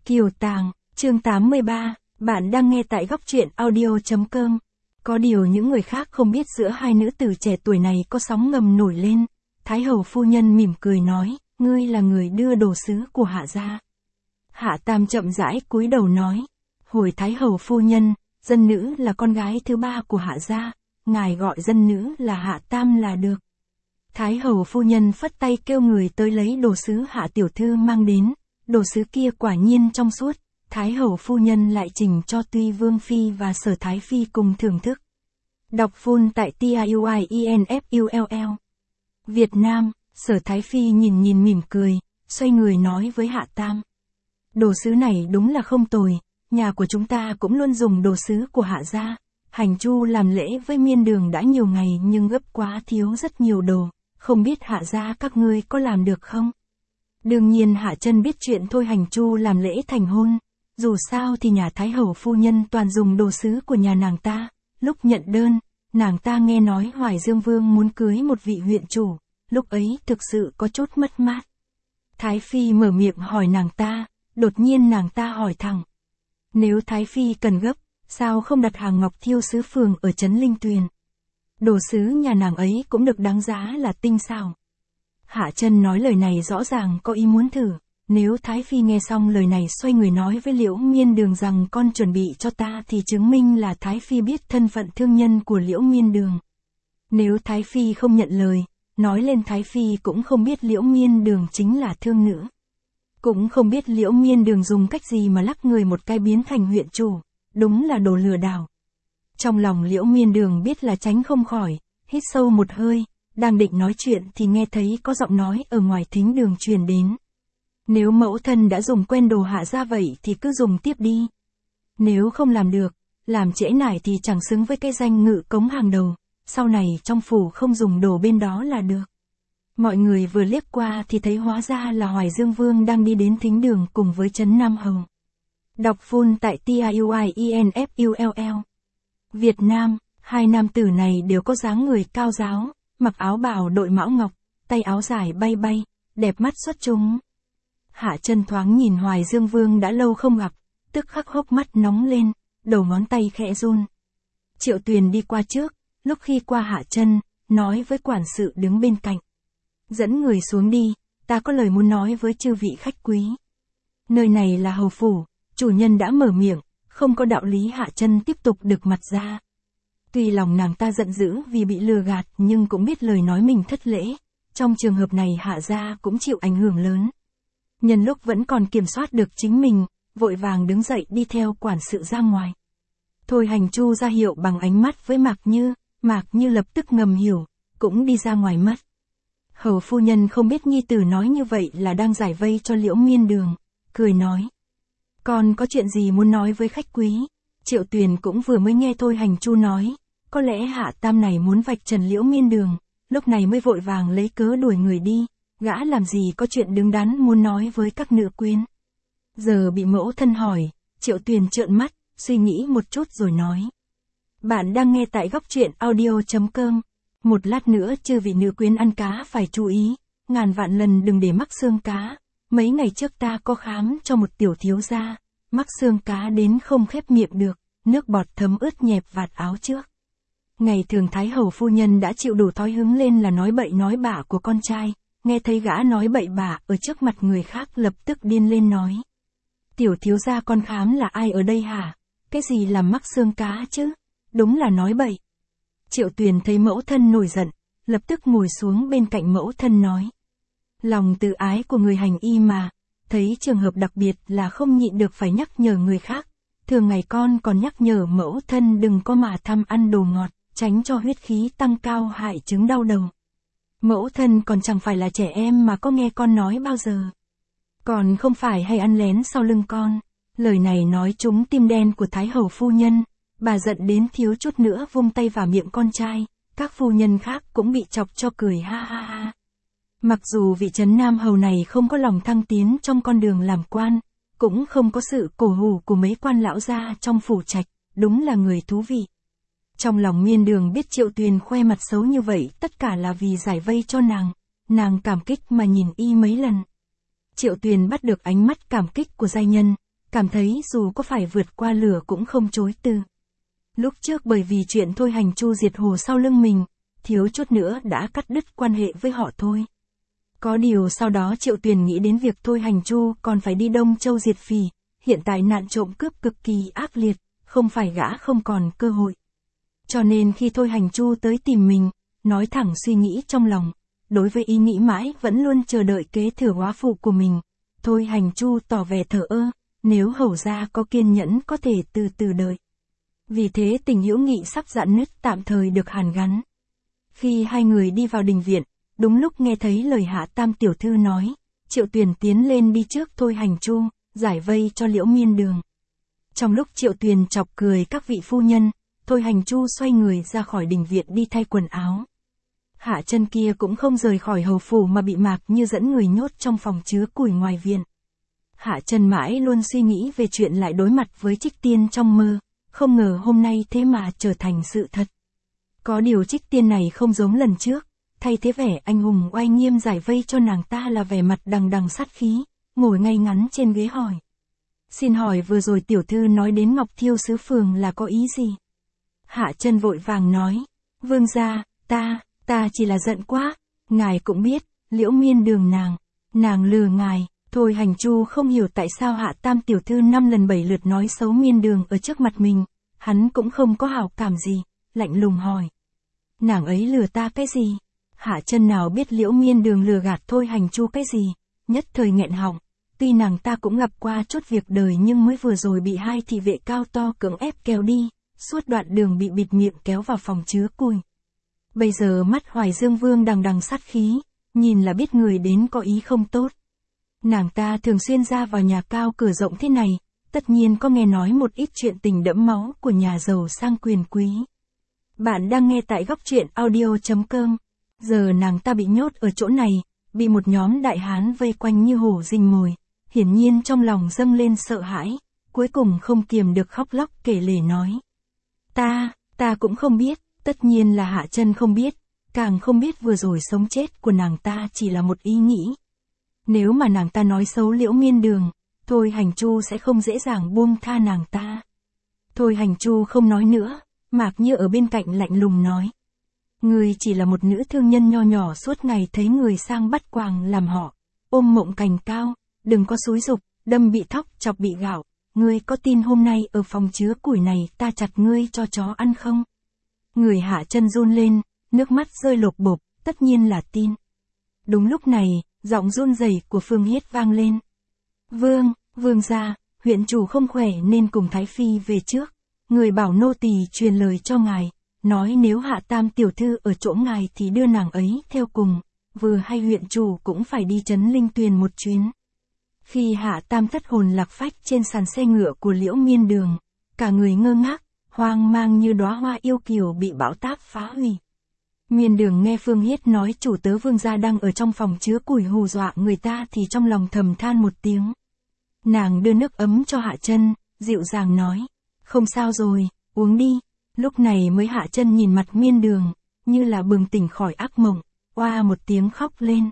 Kiều Tàng, chương 83, bạn đang nghe tại góc truyện audio.com. Có điều những người khác không biết giữa hai nữ tử trẻ tuổi này có sóng ngầm nổi lên. Thái hầu phu nhân mỉm cười nói, ngươi là người đưa đồ sứ của Hạ gia. Hạ Tam chậm rãi cúi đầu nói, hồi Thái hầu phu nhân, dân nữ là con gái thứ ba của Hạ gia, ngài gọi dân nữ là Hạ Tam là được. Thái hầu phu nhân phất tay kêu người tới lấy đồ sứ Hạ tiểu thư mang đến. Đồ sứ kia quả nhiên trong suốt, Thái hầu phu nhân lại trình cho Tuy Vương Phi và Sở Thái Phi cùng thưởng thức. Đọc full tại TIUIENFULL. Việt Nam, Sở Thái Phi nhìn mỉm cười, xoay người nói với Hạ Tam. Đồ sứ này đúng là không tồi, nhà của chúng ta cũng luôn dùng đồ sứ của Hạ gia. Hành chu làm lễ với miên đường đã nhiều ngày nhưng gấp quá thiếu rất nhiều đồ, không biết Hạ gia các ngươi có làm được không? Đương nhiên Hạ Chân biết chuyện thôi. Hành chu làm lễ thành hôn, dù sao thì nhà Thái hầu phu nhân toàn dùng đồ sứ của nhà nàng ta. Lúc nhận đơn, nàng ta nghe nói Hoài Dương Vương muốn cưới một vị huyện chủ, lúc ấy thực sự có chút mất mát. Thái Phi mở miệng hỏi nàng ta, đột nhiên nàng ta hỏi thẳng. Nếu Thái Phi cần gấp, sao không đặt hàng ngọc thiêu sứ phường ở trấn Linh Tuyền? Đồ sứ nhà nàng ấy cũng được đáng giá là tinh xảo. Hạ Chân nói lời này rõ ràng có ý muốn thử. Nếu Thái Phi nghe xong lời này xoay người nói với Liễu Miên Đường rằng con chuẩn bị cho ta thì chứng minh là Thái Phi biết thân phận thương nhân của Liễu Miên Đường. Nếu Thái Phi không nhận lời, nói lên Thái Phi cũng không biết Liễu Miên Đường chính là thương nữ. Cũng không biết Liễu Miên Đường dùng cách gì mà lắc người một cái biến thành huyện chủ, đúng là đồ lừa đảo. Trong lòng Liễu Miên Đường biết là tránh không khỏi, hít sâu một hơi, đang định nói chuyện thì nghe thấy có giọng nói ở ngoài thính đường truyền đến. Nếu mẫu thân đã dùng quen đồ Hạ gia vậy thì cứ dùng tiếp đi. Nếu không làm được, làm trễ nải thì chẳng xứng với cái danh ngự cống hàng đầu, sau này trong phủ không dùng đồ bên đó là được. Mọi người vừa liếc qua thì thấy hóa ra là Hoài Dương Vương đang đi đến thính đường cùng với Trấn Nam Hầu. Đọc full tại TIUIENFULL. Việt Nam, hai nam tử này đều có dáng người cao ráo, mặc áo bào đội mão ngọc, tay áo dài bay bay, đẹp mắt xuất chúng. Hạ Chân thoáng nhìn Hoài Dương Vương đã lâu không gặp, tức khắc hốc mắt nóng lên, đầu ngón tay khẽ run. Triệu Tuyền đi qua trước, lúc khi qua Hạ Chân, nói với quản sự đứng bên cạnh. Dẫn người xuống đi, ta có lời muốn nói với chư vị khách quý. Nơi này là hầu phủ, chủ nhân đã mở miệng, không có đạo lý. Hạ Chân tiếp tục đực mặt ra. Tuy lòng nàng ta giận dữ vì bị lừa gạt nhưng cũng biết lời nói mình thất lễ. Trong trường hợp này Hạ gia cũng chịu ảnh hưởng lớn. Nhân lúc vẫn còn kiểm soát được chính mình, vội vàng đứng dậy đi theo quản sự ra ngoài. Thôi Hành Chu ra hiệu bằng ánh mắt với Mạc Như lập tức ngầm hiểu, cũng đi ra ngoài mất. Hầu phu nhân không biết nhi tử nói như vậy là đang giải vây cho Liễu Miên Đường, cười nói. Con có chuyện gì muốn nói với khách quý? Triệu Tuyền cũng vừa mới nghe Thôi Hành Chu nói, có lẽ Hạ Tam này muốn vạch trần Liễu Miên Đường, lúc này mới vội vàng lấy cớ đuổi người đi. Gã làm gì có chuyện đứng đắn muốn nói với các nữ quyến. Giờ bị mẫu thân hỏi, Triệu Tuyền trợn mắt, suy nghĩ một chút rồi nói. Bạn đang nghe tại góc truyện audio.com. Một lát nữa chư vị nữ quyến ăn cá phải chú ý, ngàn vạn lần đừng để mắc xương cá. Mấy ngày trước ta có khám cho một tiểu thiếu gia, mắc xương cá đến không khép miệng được, nước bọt thấm ướt nhẹp vạt áo trước. Ngày thường Thái hầu phu nhân đã chịu đủ thói hứng lên là nói bậy nói bạ của con trai. Nghe thấy gã nói bậy bạ ở trước mặt người khác lập tức điên lên nói. Tiểu thiếu gia con khám là ai ở đây hả? Cái gì làm mắc xương cá chứ? Đúng là nói bậy. Triệu Tuyền thấy mẫu thân nổi giận, lập tức ngồi xuống bên cạnh mẫu thân nói. Lòng tự ái của người hành y mà, thấy trường hợp đặc biệt là không nhịn được phải nhắc nhở người khác. Thường ngày con còn nhắc nhở mẫu thân đừng có mà tham ăn đồ ngọt, tránh cho huyết khí tăng cao hại chứng đau đầu. Mẫu thân còn chẳng phải là trẻ em mà có nghe con nói bao giờ. Còn không phải hay ăn lén sau lưng con. Lời này nói trúng tim đen của Thái hầu phu nhân. Bà giận đến thiếu chút nữa vung tay vào miệng con trai. Các phu nhân khác cũng bị chọc cho cười ha ha ha. Mặc dù vị Trấn Nam hầu này không có lòng thăng tiến trong con đường làm quan, cũng không có sự cổ hủ của mấy quan lão gia trong phủ trạch, đúng là người thú vị. Trong lòng Miên Đường biết Triệu Tuyền khoe mặt xấu như vậy tất cả là vì giải vây cho nàng cảm kích mà nhìn y mấy lần. Triệu Tuyền bắt được ánh mắt cảm kích của giai nhân, cảm thấy dù có phải vượt qua lửa cũng không chối từ. Lúc trước bởi vì chuyện Thôi Hành Chu diệt hồ sau lưng mình, thiếu chút nữa đã cắt đứt quan hệ với họ thôi. Có điều sau đó Triệu Tuyền nghĩ đến việc Thôi Hành Chu còn phải đi Đông Châu diệt phỉ, hiện tại nạn trộm cướp cực kỳ ác liệt, không phải gã không còn cơ hội. Cho nên khi Thôi Hành Chu tới tìm mình, nói thẳng suy nghĩ trong lòng, đối với ý nghĩ mãi vẫn luôn chờ đợi kế thừa góa phụ của mình, Thôi Hành Chu tỏ vẻ thờ ơ, nếu hầu gia có kiên nhẫn có thể từ từ đợi. Vì thế tình hữu nghị sắp rạn nứt tạm thời được hàn gắn. Khi hai người đi vào đình viện, đúng lúc nghe thấy lời Hạ Tam tiểu thư nói, Triệu Tuyền tiến lên đi trước Thôi Hành Chu, giải vây cho Liễu Miên Đường. Trong lúc Triệu Tuyền chọc cười các vị phu nhân, Thôi Hành Chu xoay người ra khỏi đình viện đi thay quần áo. Hạ Chân kia cũng không rời khỏi hầu phủ mà bị Mạc Như dẫn người nhốt trong phòng chứa củi ngoài viện. Hạ Chân mãi luôn suy nghĩ về chuyện lại đối mặt với Trích Tiên trong mơ, không ngờ hôm nay thế mà trở thành sự thật. Có điều Trích Tiên này không giống lần trước, thay thế vẻ anh hùng oai nghiêm giải vây cho nàng ta là vẻ mặt đằng đằng sát khí, ngồi ngay ngắn trên ghế hỏi. Xin hỏi vừa rồi tiểu thư nói đến Ngọc Thiêu Sứ Phường là có ý gì? Hạ Chân vội vàng nói, vương gia, ta chỉ là giận quá, ngài cũng biết, Liễu Miên Đường nàng lừa ngài. Thôi Hành Chu không hiểu tại sao Hạ Tam tiểu thư 5 lần 7 lượt nói xấu Miên Đường ở trước mặt mình, hắn cũng không có hảo cảm gì, lạnh lùng hỏi. Nàng ấy lừa ta cái gì? Hạ Chân nào biết Liễu Miên Đường lừa gạt Thôi Hành Chu cái gì, nhất thời nghẹn họng, tuy nàng ta cũng gặp qua chút việc đời nhưng mới vừa rồi bị hai thị vệ cao to cưỡng ép kéo đi, suốt đoạn đường bị bịt miệng kéo vào phòng chứa củi. Bây giờ mắt Hoài Dương Vương đằng đằng sát khí, nhìn là biết người đến có ý không tốt. Nàng ta thường xuyên ra vào nhà cao cửa rộng thế này, tất nhiên có nghe nói một ít chuyện tình đẫm máu của nhà giàu sang quyền quý. Bạn đang nghe tại góc truyện audio.com. Giờ nàng ta bị nhốt ở chỗ này, bị một nhóm đại hán vây quanh như hổ rình mồi, hiển nhiên trong lòng dâng lên sợ hãi, cuối cùng không kiềm được khóc lóc kể lể nói. Ta cũng không biết, tất nhiên là Hạ Chân không biết, càng không biết vừa rồi sống chết của nàng ta chỉ là một ý nghĩ. Nếu mà nàng ta nói xấu Liễu Miên Đường, Thôi Hành Chu sẽ không dễ dàng buông tha nàng ta. Thôi Hành Chu không nói nữa, Mạc Như ở bên cạnh lạnh lùng nói. Ngươi chỉ là một nữ thương nhân nho nhỏ suốt ngày thấy người sang bắt quàng làm họ, ôm mộng cành cao, đừng có xúi giục, đâm bị thóc chọc bị gạo, ngươi có tin hôm nay ở phòng chứa củi này ta chặt ngươi cho chó ăn không? Người Hạ Chân run lên, nước mắt rơi lộp bộp, tất nhiên là tin. Đúng lúc này, giọng run rẩy của Phương Hiết vang lên. Vương gia, huyện chủ không khỏe nên cùng Thái Phi về trước. Người bảo nô tỳ truyền lời cho ngài, nói nếu Hạ Tam tiểu thư ở chỗ ngài thì đưa nàng ấy theo cùng, vừa hay huyện chủ cũng phải đi trấn Linh Tuyền một chuyến. Khi Hạ Tam thất hồn lạc phách trên sàn xe ngựa của Liễu Miên Đường, cả người ngơ ngác, hoang mang như đóa hoa yêu kiều bị bão táp phá hủy. Miên Đường nghe Phương Hiết nói chủ tớ vương gia đang ở trong phòng chứa củi hù dọa người ta thì trong lòng thầm than một tiếng. Nàng đưa nước ấm cho Hạ Chân, dịu dàng nói, không sao rồi, uống đi. Lúc này mới Hạ Chân nhìn mặt Miên Đường, như là bừng tỉnh khỏi ác mộng, oa một tiếng khóc lên.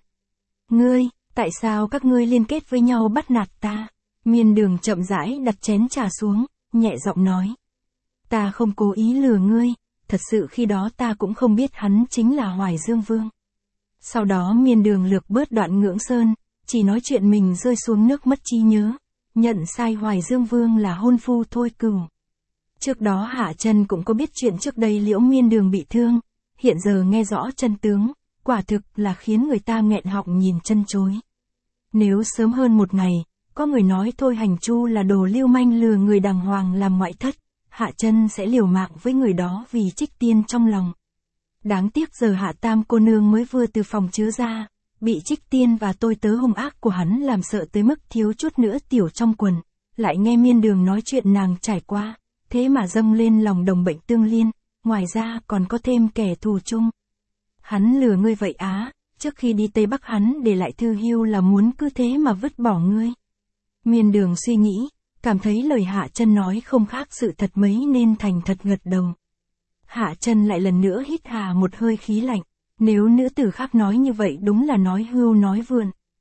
Tại sao các ngươi liên kết với nhau bắt nạt ta? Miên Đường chậm rãi đặt chén trà xuống, nhẹ giọng nói. Ta không cố ý lừa ngươi, thật sự khi đó ta cũng không biết hắn chính là Hoài Dương Vương. Sau đó Miên Đường lược bớt đoạn ngưỡng sơn, chỉ nói chuyện mình rơi xuống nước mất trí nhớ, nhận sai Hoài Dương Vương là hôn phu Thôi Cửu. Trước đó Hạ Chân cũng có biết chuyện trước đây Liễu Miên Đường bị thương, hiện giờ nghe rõ chân tướng, quả thực là khiến người ta nghẹn họng nhìn chân chối. Nếu sớm hơn một ngày, có người nói Thôi Hành Chu là đồ lưu manh lừa người đàng hoàng làm ngoại thất, Hạ Chân sẽ liều mạng với người đó vì Trích Tiên trong lòng. Đáng tiếc giờ Hạ Tam cô nương mới vừa từ phòng chứa ra, bị Trích Tiên và tôi tớ hung ác của hắn làm sợ tới mức thiếu chút nữa tiểu trong quần, lại nghe Miên Đường nói chuyện nàng trải qua, thế mà dâng lên lòng đồng bệnh tương liên, ngoài ra còn có thêm kẻ thù chung. Hắn lừa ngươi vậy á, trước khi đi Tây Bắc hắn để lại thư hưu là muốn cứ thế mà vứt bỏ ngươi. Miên Đường suy nghĩ, cảm thấy lời Hạ Chân nói không khác sự thật mấy nên thành thật gật đầu. Hạ Chân lại lần nữa hít hà một hơi khí lạnh, nếu nữ tử khác nói như vậy đúng là nói hưu nói vượn.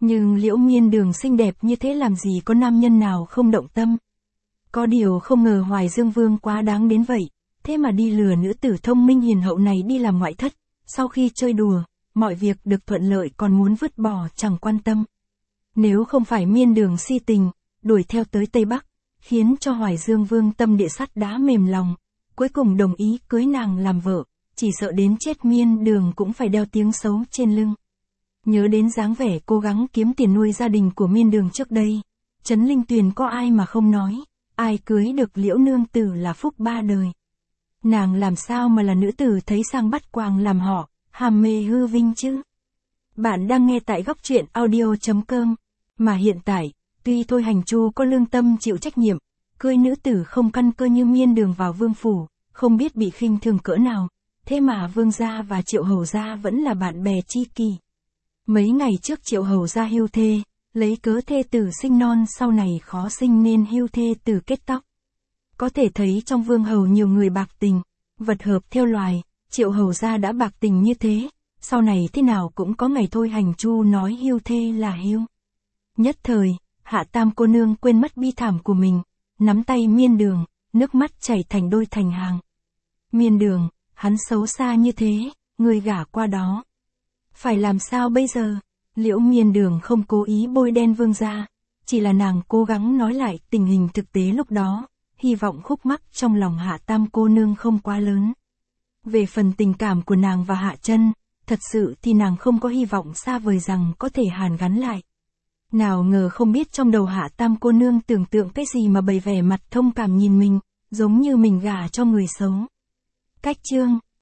Nhưng Liễu Miên Đường xinh đẹp như thế làm gì có nam nhân nào không động tâm. Có điều không ngờ Hoài Dương Vương quá đáng đến vậy, thế mà đi lừa nữ tử thông minh hiền hậu này đi làm ngoại thất, sau khi chơi đùa, mọi việc được thuận lợi còn muốn vứt bỏ chẳng quan tâm. Nếu không phải Miên Đường si tình, đuổi theo tới Tây Bắc, khiến cho Hoài Dương Vương tâm địa sắt đá mềm lòng, cuối cùng đồng ý cưới nàng làm vợ, chỉ sợ đến chết Miên Đường cũng phải đeo tiếng xấu trên lưng. Nhớ đến dáng vẻ cố gắng kiếm tiền nuôi gia đình của Miên Đường trước đây, Trấn Linh Tuyền có ai mà không nói, ai cưới được Liễu nương tử là phúc ba đời. Nàng làm sao mà là nữ tử thấy sang bắt quàng làm họ, hàm mê hư vinh chứ. Bạn đang nghe tại góc truyện audio.com, mà hiện tại, tuy Thôi Hành Chu có lương tâm chịu trách nhiệm, cưới nữ tử không căn cơ như Miên Đường vào vương phủ, không biết bị khinh thường cỡ nào, thế mà Vương gia và Triệu Hầu gia vẫn là bạn bè tri kỷ. Mấy ngày trước Triệu Hầu gia hưu thê, lấy cớ thê tử sinh non sau này khó sinh nên hưu thê tử kết tóc. Có thể thấy trong vương hầu nhiều người bạc tình, vật hợp theo loài, Triệu Hầu gia đã bạc tình như thế, sau này thế nào cũng có ngày Thôi Hành Chu nói hưu thê là hưu. Nhất thời, Hạ Tam cô nương quên mất bi thảm của mình, nắm tay Miên Đường, nước mắt chảy thành đôi thành hàng. Miên Đường, hắn xấu xa như thế, người gả qua đó. Phải làm sao bây giờ? Liễu Miên Đường không cố ý bôi đen Vương gia, chỉ là nàng cố gắng nói lại tình hình thực tế lúc đó, hy vọng khúc mắc trong lòng Hạ Tam cô nương không quá lớn. Về phần tình cảm của nàng và Hạ Chân, thật sự thì nàng không có hy vọng xa vời rằng có thể hàn gắn lại. Nào ngờ không biết trong đầu Hạ Tam cô nương tưởng tượng cái gì mà bày vẻ mặt thông cảm nhìn mình, giống như mình gả cho người xấu. Cách chương